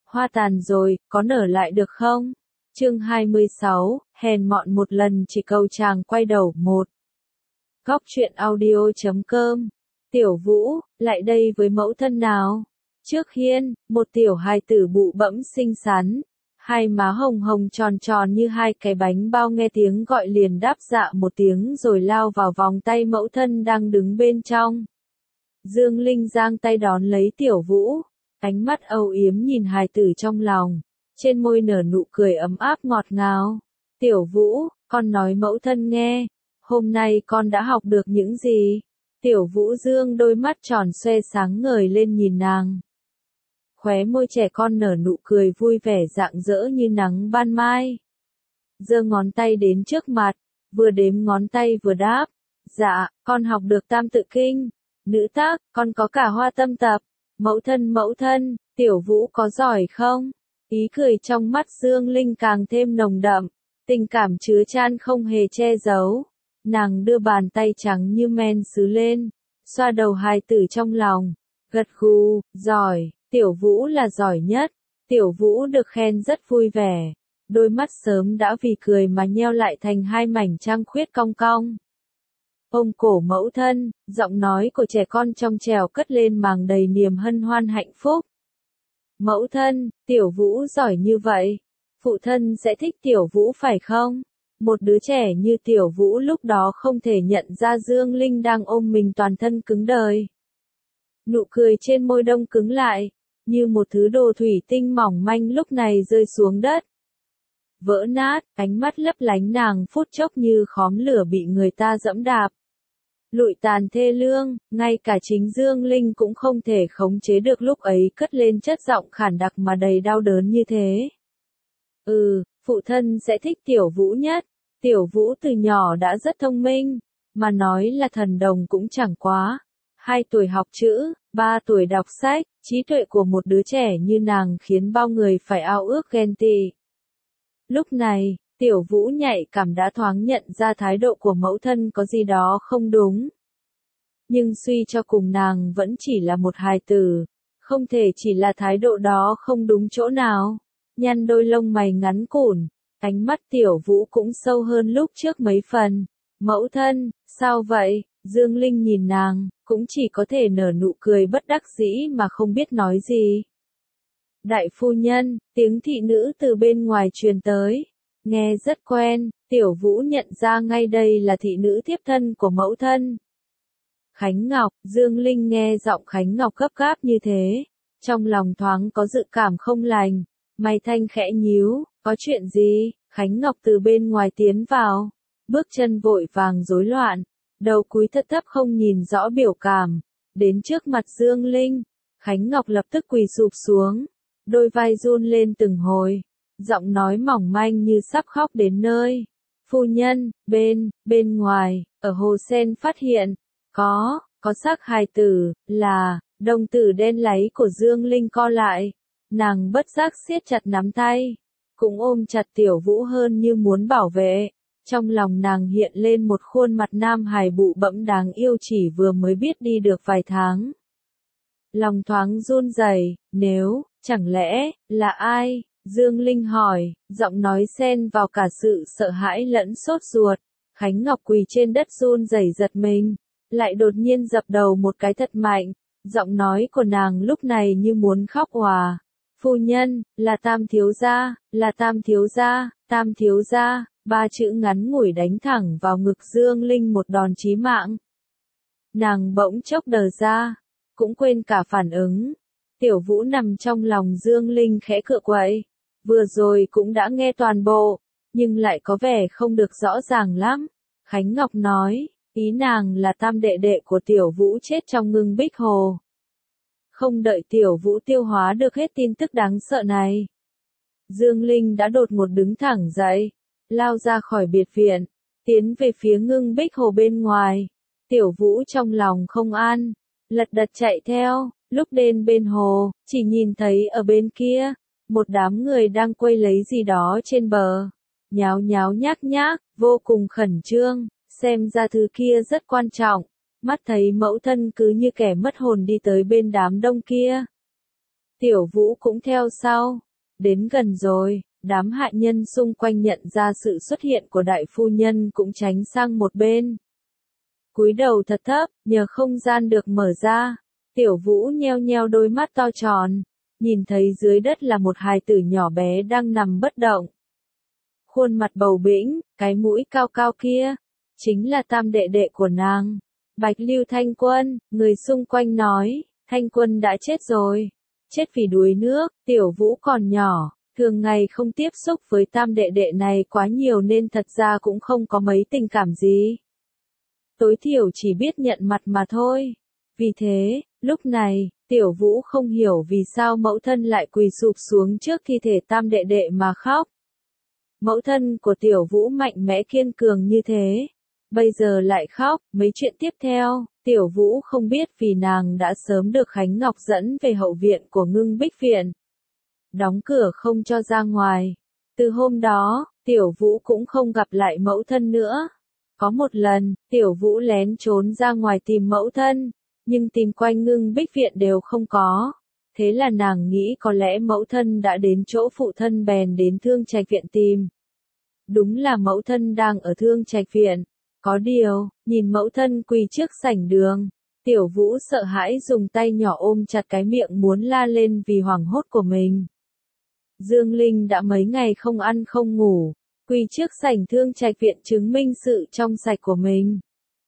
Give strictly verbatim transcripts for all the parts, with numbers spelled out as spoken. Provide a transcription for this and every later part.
hoa tàn rồi, có nở lại được không? Chương hai mươi sáu, hèn mọn một lần chỉ cầu chàng quay đầu. Một. Góc truyện audio chấm com. Tiểu Vũ, lại đây với mẫu thân nào. Trước hiên, một tiểu hài tử bụ bẫm xinh xắn, hai má hồng hồng tròn tròn như hai cái bánh bao, nghe tiếng gọi liền đáp dạ một tiếng rồi lao vào vòng tay mẫu thân đang đứng bên trong. Dương Linh giang tay đón lấy Tiểu Vũ, ánh mắt âu yếm nhìn hài tử trong lòng, trên môi nở nụ cười ấm áp ngọt ngào. Tiểu Vũ, con nói mẫu thân nghe, hôm nay con đã học được những gì? Tiểu Vũ dương đôi mắt tròn xoe sáng ngời lên nhìn nàng. Khóe môi trẻ con nở nụ cười vui vẻ rạng rỡ như nắng ban mai. Giơ ngón tay đến trước mặt, vừa đếm ngón tay vừa đáp. Dạ, con học được Tam Tự Kinh. Nữ tác, con có cả Hoa Tâm Tập. Mẫu thân mẫu thân, Tiểu Vũ có giỏi không? Ý cười trong mắt Dương Linh càng thêm nồng đậm, tình cảm chứa chan không hề che giấu. Nàng đưa bàn tay trắng như men sứ lên, xoa đầu hài tử trong lòng, gật gù, giỏi, Tiểu Vũ là giỏi nhất. Tiểu Vũ được khen rất vui vẻ, đôi mắt sớm đã vì cười mà nheo lại thành hai mảnh trăng khuyết cong cong. Ôm cổ mẫu thân, giọng nói của trẻ con trong trẻo cất lên màng đầy niềm hân hoan hạnh phúc. Mẫu thân, Tiểu Vũ giỏi như vậy, phụ thân sẽ thích Tiểu Vũ phải không? Một đứa trẻ như Tiểu Vũ lúc đó không thể nhận ra Dương Linh đang ôm mình toàn thân cứng đờ. Nụ cười trên môi đông cứng lại, như một thứ đồ thủy tinh mỏng manh lúc này rơi xuống đất. Vỡ nát, ánh mắt lấp lánh nàng phút chốc như khóm lửa bị người ta giẫm đạp. Lụi tàn thê lương, ngay cả chính Dương Linh cũng không thể khống chế được lúc ấy cất lên chất giọng khản đặc mà đầy đau đớn như thế. Ừ, phụ thân sẽ thích Tiểu Vũ nhất. Tiểu Vũ từ nhỏ đã rất thông minh, mà nói là thần đồng cũng chẳng quá. Hai tuổi học chữ, ba tuổi đọc sách, trí tuệ của một đứa trẻ như nàng khiến bao người phải ao ước ghen tị. Lúc này, Tiểu Vũ nhạy cảm đã thoáng nhận ra thái độ của mẫu thân có gì đó không đúng. Nhưng suy cho cùng nàng vẫn chỉ là một hài tử, không thể chỉ là thái độ đó không đúng chỗ nào. Nhăn đôi lông mày ngắn cụn, ánh mắt Tiểu Vũ cũng sâu hơn lúc trước mấy phần. Mẫu thân, sao vậy? Dương Linh nhìn nàng, cũng chỉ có thể nở nụ cười bất đắc dĩ mà không biết nói gì. Đại phu nhân, tiếng thị nữ từ bên ngoài truyền tới. Nghe rất quen, Tiểu Vũ nhận ra ngay đây là thị nữ thiếp thân của mẫu thân. Khánh Ngọc, Dương Linh nghe giọng Khánh Ngọc gấp gáp như thế, trong lòng thoáng có dự cảm không lành, mày thanh khẽ nhíu, có chuyện gì? Khánh Ngọc từ bên ngoài tiến vào, bước chân vội vàng rối loạn, đầu cúi thấp thấp không nhìn rõ biểu cảm, đến trước mặt Dương Linh, Khánh Ngọc lập tức quỳ sụp xuống, đôi vai run lên từng hồi. Giọng nói mỏng manh như sắp khóc đến nơi. Phu nhân, bên, bên ngoài, ở hồ sen phát hiện, có, có xác hài tử, là, đồng tử đen láy của Dương Linh co lại. Nàng bất giác siết chặt nắm tay, cũng ôm chặt Tiểu Vũ hơn như muốn bảo vệ. Trong lòng nàng hiện lên một khuôn mặt nam hài bụ bẫm đáng yêu chỉ vừa mới biết đi được vài tháng. Lòng thoáng run rẩy, nếu, chẳng lẽ, là ai? Dương Linh hỏi, giọng nói xen vào cả sự sợ hãi lẫn sốt ruột. Khánh Ngọc quỳ trên đất run rẩy giật mình, lại đột nhiên dập đầu một cái thật mạnh, giọng nói của nàng lúc này như muốn khóc òa. Phu nhân, là Tam thiếu gia, là Tam thiếu gia, Tam thiếu gia, ba chữ ngắn ngủi đánh thẳng vào ngực Dương Linh một đòn chí mạng. Nàng bỗng chốc đờ ra, cũng quên cả phản ứng. Tiểu Vũ nằm trong lòng Dương Linh khẽ cựa quậy. Vừa rồi cũng đã nghe toàn bộ, nhưng lại có vẻ không được rõ ràng lắm. Khánh Ngọc nói, ý nàng là tam đệ đệ của Tiểu Vũ chết trong ngưng bích hồ. Không đợi Tiểu Vũ tiêu hóa được hết tin tức đáng sợ này, Dương Linh đã đột ngột đứng thẳng dậy, lao ra khỏi biệt viện, tiến về phía ngưng bích hồ bên ngoài. Tiểu Vũ trong lòng không an, lật đật chạy theo, lúc đến bên hồ, chỉ nhìn thấy ở bên kia, một đám người đang quây lấy gì đó trên bờ, nháo nháo nhác nhác, vô cùng khẩn trương, xem ra thứ kia rất quan trọng. Mắt thấy mẫu thân cứ như kẻ mất hồn đi tới bên đám đông kia. Tiểu Vũ cũng theo sau. Đến gần rồi, đám hạ nhân xung quanh nhận ra sự xuất hiện của đại phu nhân cũng tránh sang một bên. Cúi đầu thật thấp, nhờ không gian được mở ra. Tiểu Vũ nheo nheo đôi mắt to tròn, nhìn thấy dưới đất là một hài tử nhỏ bé đang nằm bất động. Khuôn mặt bầu bĩnh, cái mũi cao cao kia, chính là tam đệ đệ của nàng. Bạch Lưu Thanh Quân, người xung quanh nói, Thanh Quân đã chết rồi. Chết vì đuối nước, Tiểu Vũ còn nhỏ, thường ngày không tiếp xúc với tam đệ đệ này quá nhiều nên thật ra cũng không có mấy tình cảm gì. Tối thiểu chỉ biết nhận mặt mà thôi. Vì thế, lúc này, Tiểu Vũ không hiểu vì sao mẫu thân lại quỳ sụp xuống trước thi thể tam đệ đệ mà khóc. Mẫu thân của Tiểu Vũ mạnh mẽ kiên cường như thế, bây giờ lại khóc. Mấy chuyện tiếp theo, Tiểu Vũ không biết vì nàng đã sớm được Khánh Ngọc dẫn về hậu viện của Ngưng Bích Viện. Đóng cửa không cho ra ngoài. Từ hôm đó, Tiểu Vũ cũng không gặp lại mẫu thân nữa. Có một lần, Tiểu Vũ lén trốn ra ngoài tìm mẫu thân, nhưng tìm quanh Ngưng Bích Viện đều không có. Thế là nàng nghĩ có lẽ mẫu thân đã đến chỗ phụ thân bèn đến Thương Trạch Viện tìm. Đúng là mẫu thân đang ở Thương Trạch Viện. Có điều, nhìn mẫu thân quỳ trước sảnh đường, Tiểu Vũ sợ hãi dùng tay nhỏ ôm chặt cái miệng muốn la lên vì hoảng hốt của mình. Dương Linh đã mấy ngày không ăn không ngủ, quỳ trước sảnh Thương Trạch Viện chứng minh sự trong sạch của mình.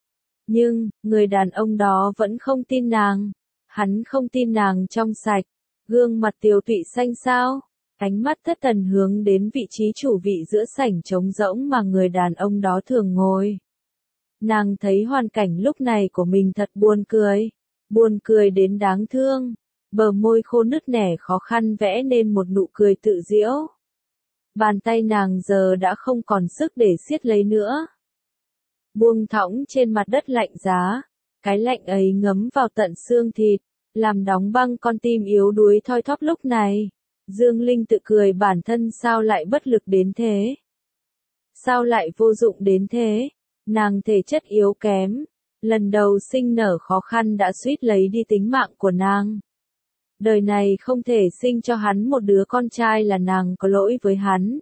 Nhưng, người đàn ông đó vẫn không tin nàng. Hắn không tin nàng trong sạch. Gương mặt tiều tụy xanh xao, ánh mắt thất thần hướng đến vị trí chủ vị giữa sảnh trống rỗng mà người đàn ông đó thường ngồi. Nàng thấy hoàn cảnh lúc này của mình thật buồn cười. Buồn cười đến đáng thương. Bờ môi khô nứt nẻ khó khăn vẽ nên một nụ cười tự giễu. Bàn tay nàng giờ đã không còn sức để siết lấy nữa. Buông thõng trên mặt đất lạnh giá. Cái lạnh ấy ngấm vào tận xương thịt, làm đóng băng con tim yếu đuối thoi thóp lúc này. Dương Linh tự cười bản thân sao lại bất lực đến thế? Sao lại vô dụng đến thế? Nàng thể chất yếu kém, lần đầu sinh nở khó khăn đã suýt lấy đi tính mạng của nàng. Đời này không thể sinh cho hắn một đứa con trai là nàng có lỗi với hắn.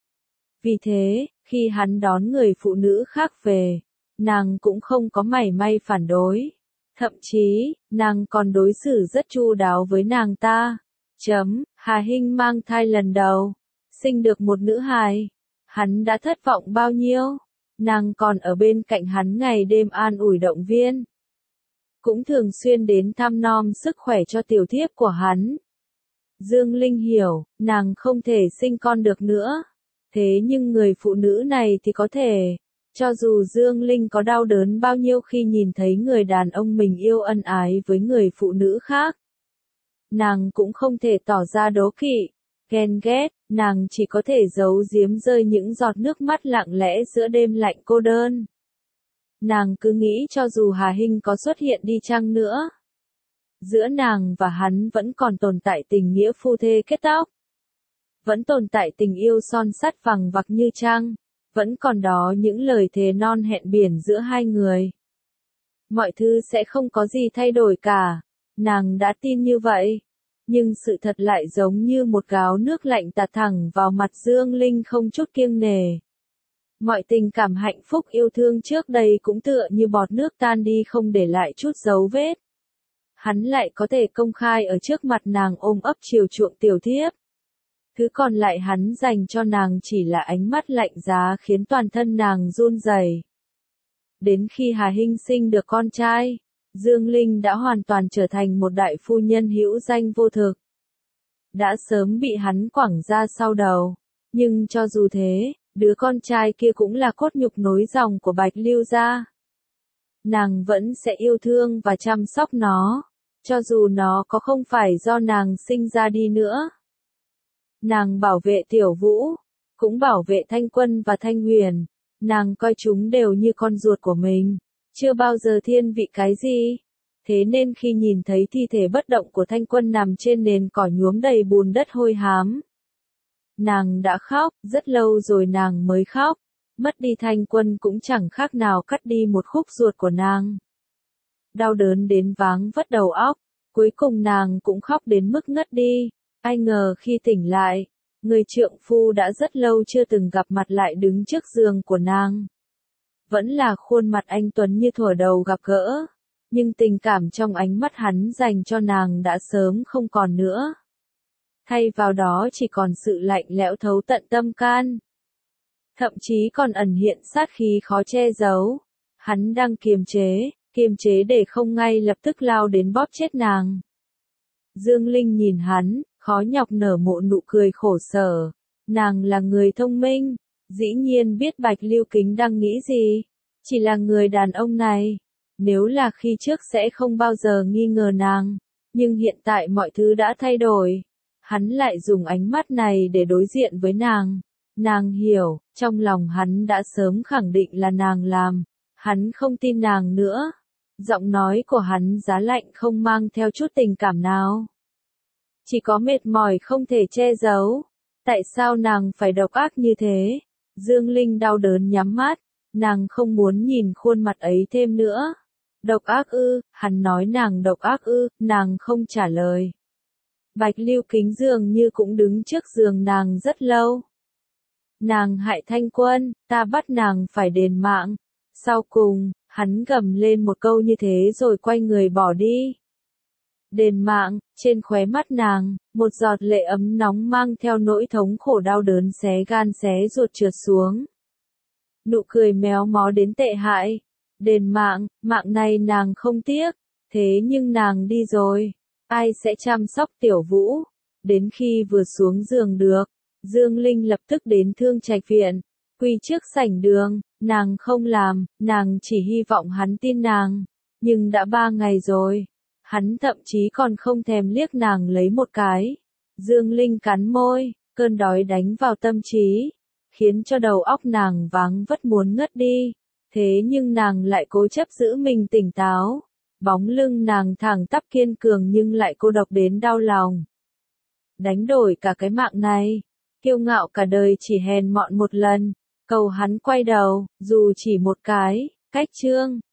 Vì thế, khi hắn đón người phụ nữ khác về, nàng cũng không có mảy may phản đối. Thậm chí, nàng còn đối xử rất chu đáo với nàng ta. Chấm, Hà Hinh mang thai lần đầu, sinh được một nữ hài. Hắn đã thất vọng bao nhiêu? Nàng còn ở bên cạnh hắn ngày đêm an ủi động viên. Cũng thường xuyên đến thăm nom sức khỏe cho tiểu thiếp của hắn. Dương Linh hiểu, nàng không thể sinh con được nữa. Thế nhưng người phụ nữ này thì có thể. Cho dù Dương Linh có đau đớn bao nhiêu khi nhìn thấy người đàn ông mình yêu ân ái với người phụ nữ khác, nàng cũng không thể tỏ ra đố kỵ, ghen ghét, nàng chỉ có thể giấu giếm rơi những giọt nước mắt lặng lẽ giữa đêm lạnh cô đơn. Nàng cứ nghĩ cho dù Hà Hinh có xuất hiện đi chăng nữa, giữa nàng và hắn vẫn còn tồn tại tình nghĩa phu thê kết tóc. Vẫn tồn tại tình yêu son sắt vằng vặc như trăng. Vẫn còn đó những lời thề non hẹn biển giữa hai người. Mọi thứ sẽ không có gì thay đổi cả. Nàng đã tin như vậy. Nhưng sự thật lại giống như một gáo nước lạnh tạt thẳng vào mặt Dương Linh không chút kiêng nề. Mọi tình cảm hạnh phúc yêu thương trước đây cũng tựa như bọt nước tan đi không để lại chút dấu vết. Hắn lại có thể công khai ở trước mặt nàng ôm ấp chiều chuộng tiểu thiếp. Thứ còn lại hắn dành cho nàng chỉ là ánh mắt lạnh giá khiến toàn thân nàng run rẩy. Đến khi Hà Hinh sinh được con trai, Dương Linh đã hoàn toàn trở thành một đại phu nhân hữu danh vô thực. Đã sớm bị hắn quẳng ra sau đầu. Nhưng cho dù thế, đứa con trai kia cũng là cốt nhục nối dòng của Bạch Lưu gia. Nàng vẫn sẽ yêu thương và chăm sóc nó, cho dù nó có không phải do nàng sinh ra đi nữa. Nàng bảo vệ Tiểu Vũ, cũng bảo vệ Thanh Quân và Thanh Huyền, nàng coi chúng đều như con ruột của mình, chưa bao giờ thiên vị cái gì. Thế nên khi nhìn thấy thi thể bất động của Thanh Quân nằm trên nền cỏ nhuốm đầy bùn đất hôi hám, nàng đã khóc, rất lâu rồi nàng mới khóc, mất đi Thanh Quân cũng chẳng khác nào cắt đi một khúc ruột của nàng. Đau đớn đến váng vất đầu óc, Cuối cùng nàng cũng khóc đến mức ngất đi. Ai ngờ khi tỉnh lại, người trượng phu đã rất lâu chưa từng gặp mặt lại đứng trước giường của nàng. Vẫn là khuôn mặt anh tuấn như thuở đầu gặp gỡ, nhưng tình cảm trong ánh mắt hắn dành cho nàng đã sớm không còn nữa. Thay vào đó chỉ còn sự lạnh lẽo thấu tận tâm can. Thậm chí còn ẩn hiện sát khí khó che giấu. Hắn đang kiềm chế, kiềm chế để không ngay lập tức lao đến bóp chết nàng. Dương Linh nhìn hắn, khó nhọc nở một nụ cười khổ sở. Nàng là người thông minh, dĩ nhiên biết Bạch Lưu Kính đang nghĩ gì. Chỉ là người đàn ông này, nếu là khi trước sẽ không bao giờ nghi ngờ nàng. Nhưng hiện tại mọi thứ đã thay đổi. Hắn lại dùng ánh mắt này để đối diện với nàng. Nàng hiểu, trong lòng hắn đã sớm khẳng định là nàng làm. Hắn không tin nàng nữa. Giọng nói của hắn giá lạnh không mang theo chút tình cảm nào. Chỉ có mệt mỏi không thể che giấu. Tại sao nàng phải độc ác như thế? Dương Linh đau đớn nhắm mắt. Nàng không muốn nhìn khuôn mặt ấy thêm nữa. Độc ác ư, hắn nói nàng độc ác ư, nàng không trả lời. Bạch Lưu Kính dường như cũng đứng trước giường nàng rất lâu. Nàng hại Thanh Quân, ta bắt nàng phải đền mạng. Sau cùng, hắn gầm lên một câu như thế rồi quay người bỏ đi. Đền mạng, trên khóe mắt nàng, một giọt lệ ấm nóng mang theo nỗi thống khổ đau đớn xé gan xé ruột trượt xuống. Nụ cười méo mó đến tệ hại. Đền mạng, mạng này nàng không tiếc, thế nhưng nàng đi rồi. Ai sẽ chăm sóc Tiểu Vũ? Đến khi vừa xuống giường được, Dương Linh lập tức đến Thương Trạch viện, quỳ trước sảnh đường, nàng không làm, nàng chỉ hy vọng hắn tin nàng. Nhưng đã ba ngày rồi, hắn thậm chí còn không thèm liếc nàng lấy một cái. Dương Linh cắn môi, cơn đói đánh vào tâm trí, khiến cho đầu óc nàng váng vất muốn ngất đi. Thế nhưng nàng lại cố chấp giữ mình tỉnh táo. Bóng lưng nàng thẳng tắp kiên cường nhưng lại cô độc đến đau lòng. Đánh đổi cả cái mạng này, kiêu ngạo cả đời chỉ hèn mọn một lần, cầu hắn quay đầu, dù chỉ một cái, cách chương.